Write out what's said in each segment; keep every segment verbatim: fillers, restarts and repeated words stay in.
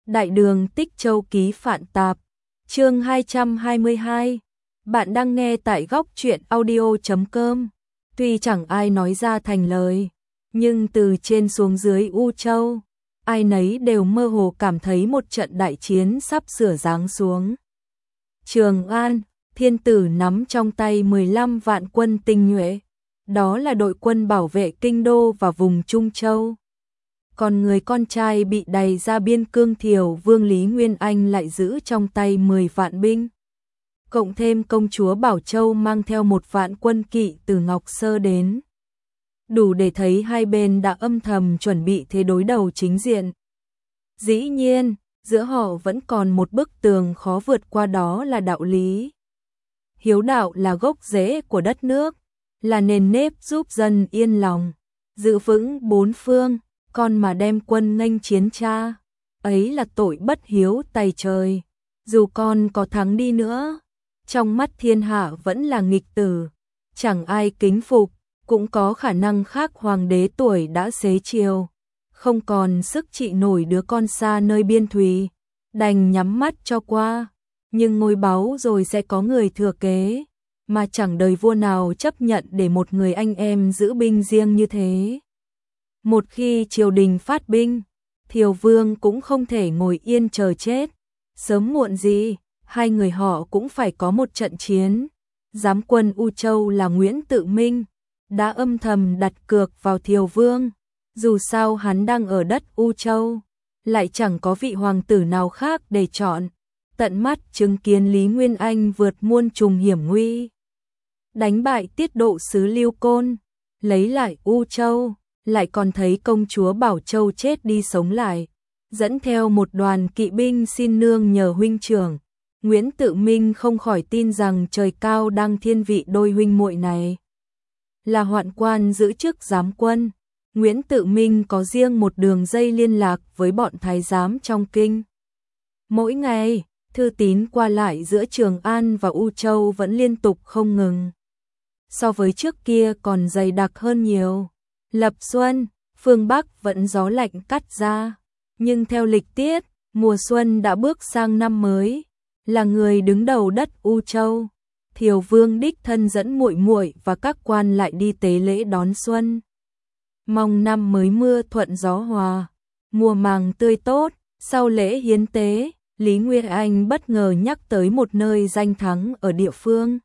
Đại đường Tích Châu ký Phạn Tạp, chương hai trăm hai mươi hai. Bạn đang nghe tại góc truyện audio chấm com. Tuy chẳng ai nói ra thành lời, nhưng từ trên xuống dưới U Châu, ai nấy đều mơ hồ cảm thấy một trận đại chiến sắp sửa giáng xuống. Trường An, thiên tử nắm trong tay mười lăm vạn quân tinh nhuệ, đó là đội quân bảo vệ kinh đô và vùng Trung Châu. Còn người con trai bị đày ra biên cương Thiều Vương Lý Nguyên Anh lại giữ trong tay mười vạn binh. Cộng thêm công chúa Bảo Châu mang theo một vạn quân kỵ từ Ngọc Sơ đến. Đủ để thấy hai bên đã âm thầm chuẩn bị thế đối đầu chính diện. Dĩ nhiên, giữa họ vẫn còn một bức tường khó vượt qua, đó là đạo lý. Hiếu đạo là gốc rễ của đất nước, là nền nếp giúp dân yên lòng, giữ vững bốn phương. Con mà đem quân nghênh chiến cha, ấy là tội bất hiếu tày trời. Dù con có thắng đi nữa, trong mắt thiên hạ vẫn là nghịch tử, chẳng ai kính phục, cũng có khả năng khác hoàng đế tuổi đã xế chiều, không còn sức trị nổi đứa con xa nơi biên thùy, đành nhắm mắt cho qua. Nhưng ngôi báu rồi sẽ có người thừa kế, mà chẳng đời vua nào chấp nhận để một người anh em giữ binh riêng như thế. Một khi triều đình phát binh, Thiều Vương cũng không thể ngồi yên chờ chết. Sớm muộn gì, hai người họ cũng phải có một trận chiến. Giám quân U Châu là Nguyễn Tự Minh, đã âm thầm đặt cược vào Thiều Vương. Dù sao hắn đang ở đất U Châu, lại chẳng có vị hoàng tử nào khác để chọn. Tận mắt chứng kiến Lý Nguyên Anh vượt muôn trùng hiểm nguy, đánh bại tiết độ sứ Liêu Côn, lấy lại U Châu. Lại còn thấy công chúa Bảo Châu chết đi sống lại, dẫn theo một đoàn kỵ binh xin nương nhờ huynh trưởng. Nguyễn Tự Minh không khỏi tin rằng trời cao đang thiên vị đôi huynh muội này. Là hoạn quan giữ chức giám quân, Nguyễn Tự Minh có riêng một đường dây liên lạc với bọn thái giám trong kinh. Mỗi ngày, thư tín qua lại giữa Trường An và U Châu vẫn liên tục không ngừng. So với trước kia còn dày đặc hơn nhiều. Lập xuân, phương Bắc vẫn gió lạnh cắt ra, nhưng theo lịch tiết, mùa xuân đã bước sang năm mới. Là người đứng đầu đất U Châu, Thiều Vương đích thân dẫn muội muội và các quan lại đi tế lễ đón xuân. Mong năm mới mưa thuận gió hòa, mùa màng tươi tốt. Sau lễ hiến tế, Lý Nguyên Anh bất ngờ nhắc tới một nơi danh thắng ở địa phương.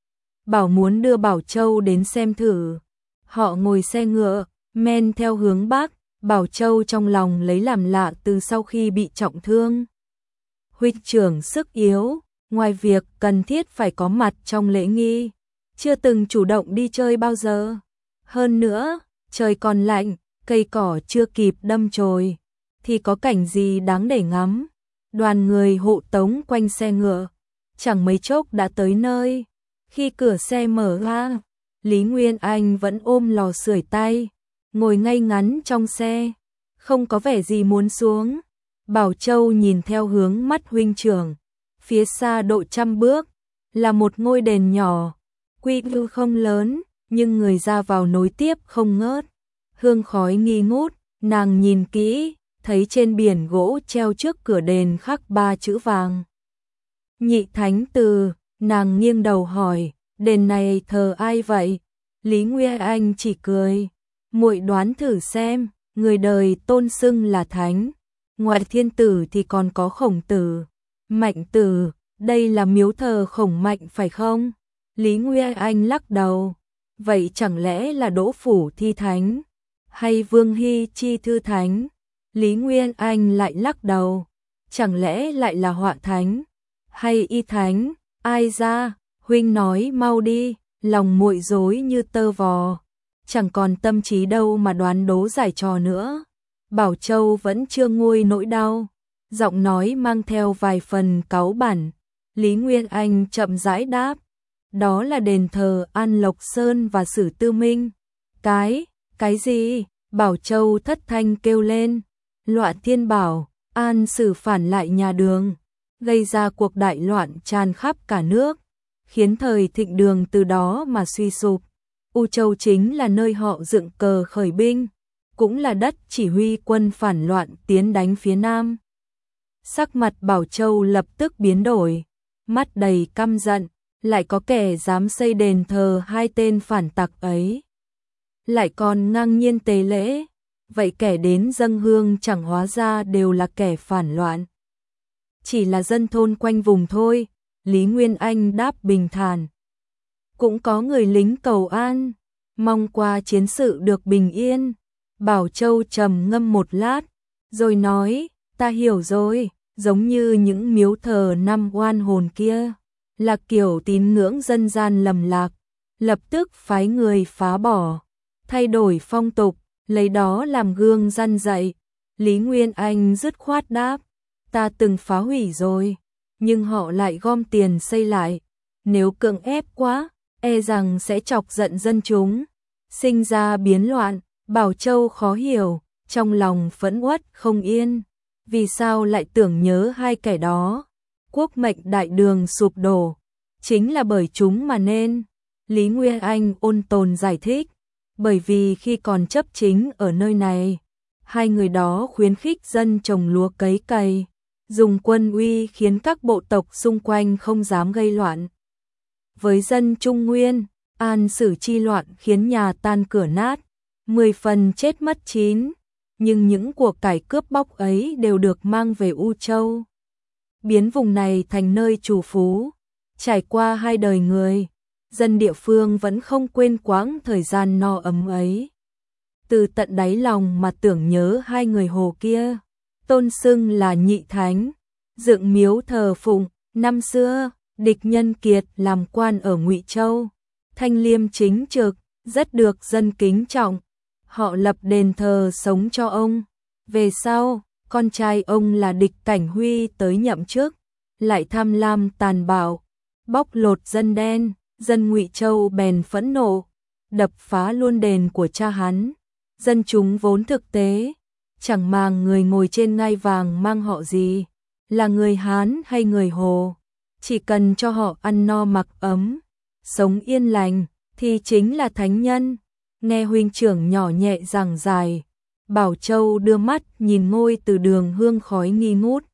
Bảo muốn đưa Bảo Châu đến xem thử. Họ ngồi xe ngựa, men theo hướng Bắc. Bảo Châu trong lòng lấy làm lạ từ sau khi bị trọng thương. Huynh trưởng sức yếu, ngoài việc cần thiết phải có mặt trong lễ nghi, chưa từng chủ động đi chơi bao giờ. Hơn nữa, trời còn lạnh, cây cỏ chưa kịp đâm chồi, thì có cảnh gì đáng để ngắm. Đoàn người hộ tống quanh xe ngựa, chẳng mấy chốc đã tới nơi. Khi cửa xe mở ra, Lý Nguyên Anh vẫn ôm lò sưởi tay, ngồi ngay ngắn trong xe, không có vẻ gì muốn xuống. Bảo Châu nhìn theo hướng mắt huynh trưởng, phía xa độ trăm bước, là một ngôi đền nhỏ, quy mô không lớn, nhưng người ra vào nối tiếp không ngớt. Hương khói nghi ngút, nàng nhìn kỹ, thấy trên biển gỗ treo trước cửa đền khắc ba chữ vàng. Nhị Thánh Từ, nàng nghiêng đầu hỏi, đền này thờ ai vậy? Lý Nguyên Anh chỉ cười, muội đoán thử xem, người đời tôn xưng là thánh, ngoài thiên tử thì còn có Khổng Tử, Mạnh Tử, đây là miếu thờ Khổng Mạnh phải không? Lý Nguyên Anh lắc đầu, vậy chẳng lẽ là Đỗ Phủ Thi Thánh, hay Vương Hy Chi Thư Thánh? Lý Nguyên Anh lại lắc đầu, chẳng lẽ lại là Họa Thánh, hay Y Thánh? Ai ra, huynh nói mau đi. Lòng muội rối như tơ vò, chẳng còn tâm trí đâu mà đoán đố giải trò nữa. Bảo Châu vẫn chưa nguôi nỗi đau, giọng nói mang theo vài phần cáu bẳn. Lý Nguyên Anh chậm rãi đáp, đó là đền thờ An Lộc Sơn và Sử Tư Minh. Cái, cái gì? Bảo Châu thất thanh kêu lên. Loạn Thiên Bảo, An Sử phản lại nhà Đường, gây ra cuộc đại loạn tràn khắp cả nước, khiến thời thịnh Đường từ đó mà suy sụp. U Châu chính là nơi họ dựng cờ khởi binh, cũng là đất chỉ huy quân phản loạn tiến đánh phía Nam. Sắc mặt Bảo Châu lập tức biến đổi, mắt đầy căm giận, lại có kẻ dám xây đền thờ hai tên phản tặc ấy. Lại còn ngang nhiên tế lễ, vậy kẻ đến dâng hương chẳng hóa ra đều là kẻ phản loạn. Chỉ là dân thôn quanh vùng thôi, Lý Nguyên Anh đáp bình thản. Cũng có người lính cầu an, mong qua chiến sự được bình yên. Bảo Châu trầm ngâm một lát, rồi nói, ta hiểu rồi, giống như những miếu thờ năm oan hồn kia, là kiểu tín ngưỡng dân gian lầm lạc, lập tức phái người phá bỏ, thay đổi phong tục, lấy đó làm gương răn dạy. Lý Nguyên Anh dứt khoát đáp, ta từng phá hủy rồi, nhưng họ lại gom tiền xây lại, nếu cưỡng ép quá, e rằng sẽ chọc giận dân chúng, sinh ra biến loạn. Bảo Châu khó hiểu, trong lòng phẫn uất không yên, vì sao lại tưởng nhớ hai kẻ đó. Quốc mệnh đại đường sụp đổ, chính là bởi chúng mà nên. Lý Nguyên Anh ôn tồn giải thích, bởi vì khi còn chấp chính ở nơi này, hai người đó khuyến khích dân trồng lúa cấy cày, dùng quân uy khiến các bộ tộc xung quanh không dám gây loạn. Với dân Trung Nguyên, an sử chi loạn khiến nhà tan cửa nát, mười phần chết mất chín, nhưng những cuộc cải cướp bóc ấy đều được mang về U Châu, biến vùng này thành nơi trù phú. Trải qua hai đời người, dân địa phương vẫn không quên quãng thời gian no ấm ấy. Từ tận đáy lòng mà tưởng nhớ hai người Hồ kia, tôn xưng là nhị thánh, dựng miếu thờ phụng. Năm xưa, địch nhân kiệt làm quan ở Ngụy Châu, thanh liêm chính trực, rất được dân kính trọng. Họ lập đền thờ sống cho ông. Về sau, con trai ông là Địch Cảnh Huy tới nhậm chức, lại tham lam tàn bạo, bóc lột dân đen, dân Ngụy Châu bèn phẫn nộ, đập phá luôn đền của cha hắn. Dân chúng vốn thực tế, chẳng màng người ngồi trên ngai vàng mang họ gì, là người Hán hay người Hồ, chỉ cần cho họ ăn no mặc ấm, sống yên lành, thì chính là thánh nhân. Nghe huynh trưởng nhỏ nhẹ giảng giải, Bảo Châu đưa mắt nhìn ngôi từ đường hương khói nghi ngút.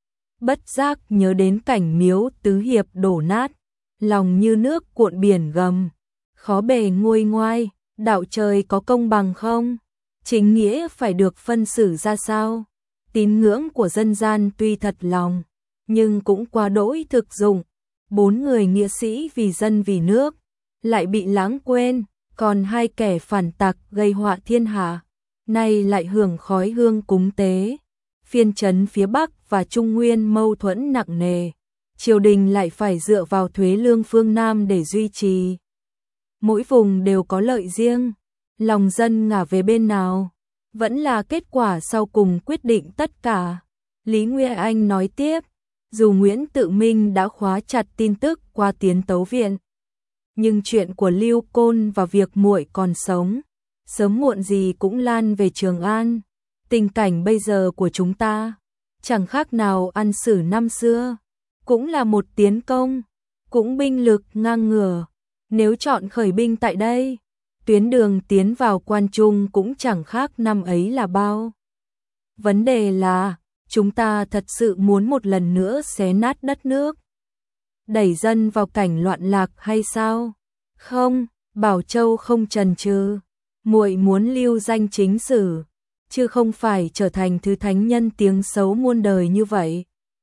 Bất giác nhớ đến cảnh miếu tứ hiệp đổ nát, lòng như nước cuộn biển gầm, khó bề nguôi ngoai. Đạo trời có công bằng không? Chính nghĩa phải được phân xử ra sao? Tín ngưỡng của dân gian tuy thật lòng, nhưng cũng quá đỗi thực dụng. Bốn người nghĩa sĩ vì dân vì nước, lại bị lãng quên, còn hai kẻ phản tặc gây họa thiên hạ, nay lại hưởng khói hương cúng tế. Phiên trấn phía Bắc và Trung Nguyên mâu thuẫn nặng nề, triều đình lại phải dựa vào thuế lương phương Nam để duy trì. Mỗi vùng đều có lợi riêng, lòng dân ngả về bên nào, vẫn là kết quả sau cùng quyết định tất cả. Lý Nguyên Anh nói tiếp, dù Nguyễn Tự Minh đã khóa chặt tin tức qua Tiến Tấu Viện, nhưng chuyện của Lưu Côn và việc muội còn sống, sớm muộn gì cũng lan về Trường An. Tình cảnh bây giờ của chúng ta, chẳng khác nào An Sử năm xưa, cũng là một tiến công, cũng binh lực ngang ngửa. Nếu chọn khởi binh tại đây, tuyến đường tiến vào Quan Trung cũng chẳng khác năm ấy là bao. Vấn đề là, chúng ta thật sự muốn một lần nữa xé nát đất nước, đẩy dân vào cảnh loạn lạc hay sao? Không, Bảo Châu không chần chừ, muội muốn lưu danh chính sử, chứ không phải trở thành thứ thánh nhân tiếng xấu muôn đời như vậy.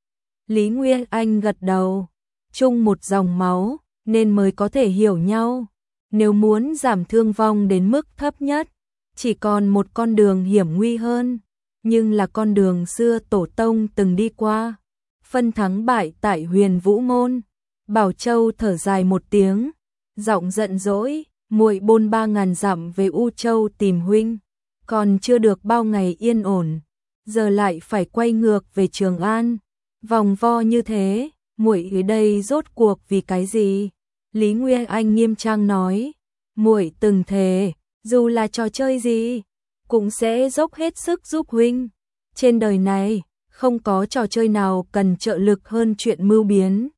Lý Nguyên Anh gật đầu, chung một dòng máu, nên mới có thể hiểu nhau. Nếu muốn giảm thương vong đến mức thấp nhất, chỉ còn một con đường hiểm nguy hơn, nhưng là con đường xưa tổ tông từng đi qua. Phân thắng bại tại Huyền Vũ Môn. Bảo Châu thở dài một tiếng, giọng giận dỗi, muội bôn ba ngàn dặm về U Châu tìm huynh, còn chưa được bao ngày yên ổn, giờ lại phải quay ngược về Trường An, vòng vo như thế, muội ở đây rốt cuộc vì cái gì? Lý Nguyên Anh nghiêm trang nói, muội từng thề, dù là trò chơi gì, cũng sẽ dốc hết sức giúp huynh. Trên đời này, không có trò chơi nào cần trợ lực hơn chuyện mưu biến.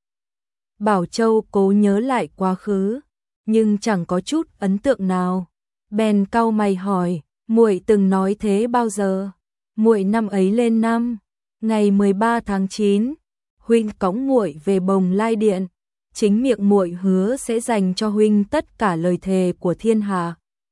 Bảo Châu cố nhớ lại quá khứ, nhưng chẳng có chút ấn tượng nào. Bèn cau mày hỏi, muội từng nói thế bao giờ? Muội năm ấy lên năm Ngày mười ba tháng chín, huynh cõng muội về Bồng Lai Điện, chính miệng muội hứa sẽ dành cho huynh tất cả lời thề của thiên hạ.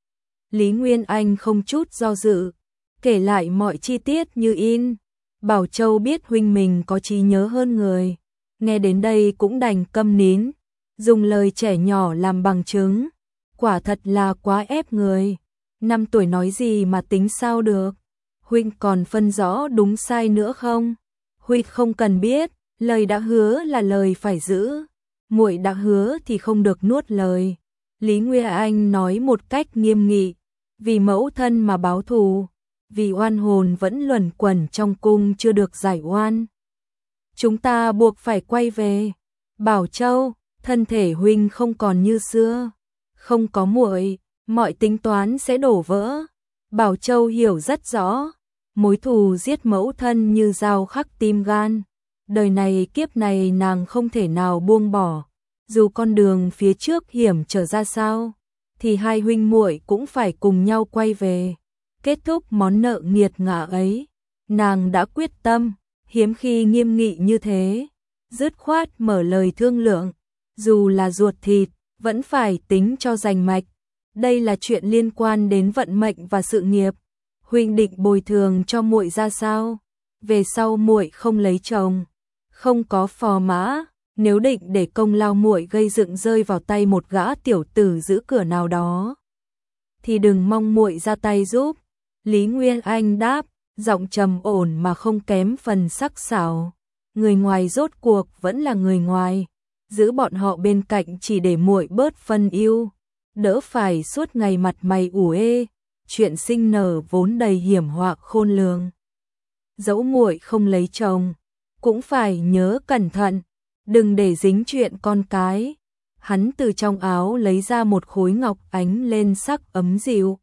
Lý Nguyên Anh không chút do dự, kể lại mọi chi tiết như in. Bảo Châu biết huynh mình có trí nhớ hơn người, nghe đến đây cũng đành câm nín, dùng lời trẻ nhỏ làm bằng chứng. Quả thật là quá ép người, năm tuổi nói gì mà tính sao được. Huynh còn phân rõ đúng sai nữa không? Huynh không cần biết, lời đã hứa là lời phải giữ, muội đã hứa thì không được nuốt lời. Lý Nguyên Anh nói một cách nghiêm nghị, vì mẫu thân mà báo thù, vì oan hồn vẫn luẩn quẩn trong cung chưa được giải oan. Chúng ta buộc phải quay về. Bảo Châu, thân thể huynh không còn như xưa, không có muội, mọi tính toán sẽ đổ vỡ. Bảo Châu hiểu rất rõ, mối thù giết mẫu thân như dao khắc tim gan, đời này kiếp này nàng không thể nào buông bỏ. Dù con đường phía trước hiểm trở ra sao, thì hai huynh muội cũng phải cùng nhau quay về, kết thúc món nợ nghiệt ngã ấy. Nàng đã quyết tâm, hiếm khi nghiêm nghị như thế, dứt khoát mở lời thương lượng, dù là ruột thịt, vẫn phải tính cho rành mạch. Đây là chuyện liên quan đến vận mệnh và sự nghiệp. Huynh định bồi thường cho muội ra sao? Về sau muội không lấy chồng, không có phò mã, nếu định để công lao muội gây dựng rơi vào tay một gã tiểu tử giữ cửa nào đó, thì đừng mong muội ra tay giúp. Lý Nguyên Anh đáp, giọng trầm ổn mà không kém phần sắc sảo. Người ngoài rốt cuộc vẫn là người ngoài, giữ bọn họ bên cạnh chỉ để muội bớt phân yêu, đỡ phải suốt ngày mặt mày ủ ê. Chuyện sinh nở vốn đầy hiểm họa khôn lường. Dẫu muội không lấy chồng, cũng phải nhớ cẩn thận, đừng để dính chuyện con cái. Hắn từ trong áo lấy ra một khối ngọc ánh lên sắc ấm dịu,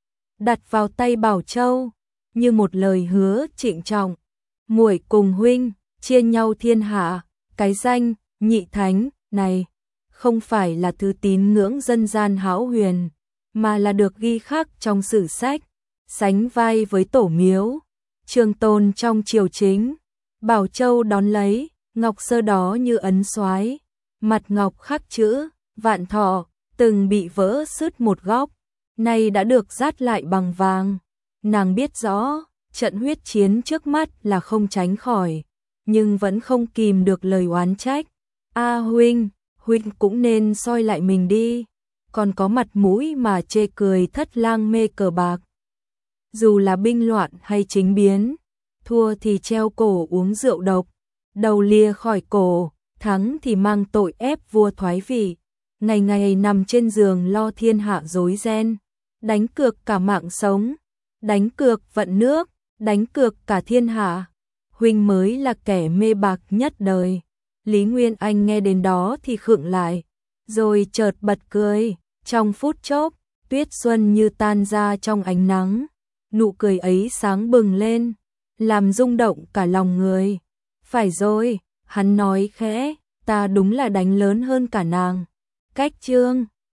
đặt vào tay Bảo Châu, như một lời hứa trịnh trọng. Muội cùng huynh chia nhau thiên hạ, cái danh nhị thánh này không phải là thứ tín ngưỡng dân gian hão huyền, mà là được ghi khắc trong sử sách, sánh vai với tổ miếu, trường tồn trong triều chính. Bảo Châu đón lấy, ngọc sơ đó như ấn soái, mặt ngọc khắc chữ vạn thọ, từng bị vỡ sứt một góc, nay đã được dát lại bằng vàng. Nàng biết rõ, trận huyết chiến trước mắt là không tránh khỏi, nhưng vẫn không kìm được lời oán trách. A huynh, huynh cũng nên soi lại mình đi, còn có mặt mũi mà chê cười thất lang mê cờ bạc. Dù là binh loạn hay chính biến, thua thì treo cổ uống rượu độc, đầu lìa khỏi cổ, thắng thì mang tội ép vua thoái vị, ngày ngày nằm trên giường lo thiên hạ rối ren, đánh cược cả mạng sống, đánh cược vận nước, đánh cược cả thiên hạ. Huynh mới là kẻ mê bạc nhất đời. Lý Nguyên Anh nghe đến đó thì khựng lại, rồi chợt bật cười. Trong phút chốc, tuyết xuân như tan ra trong ánh nắng, nụ cười ấy sáng bừng lên, làm rung động cả lòng người. Phải rồi, hắn nói khẽ, ta đúng là đánh lớn hơn cả nàng. Cách chương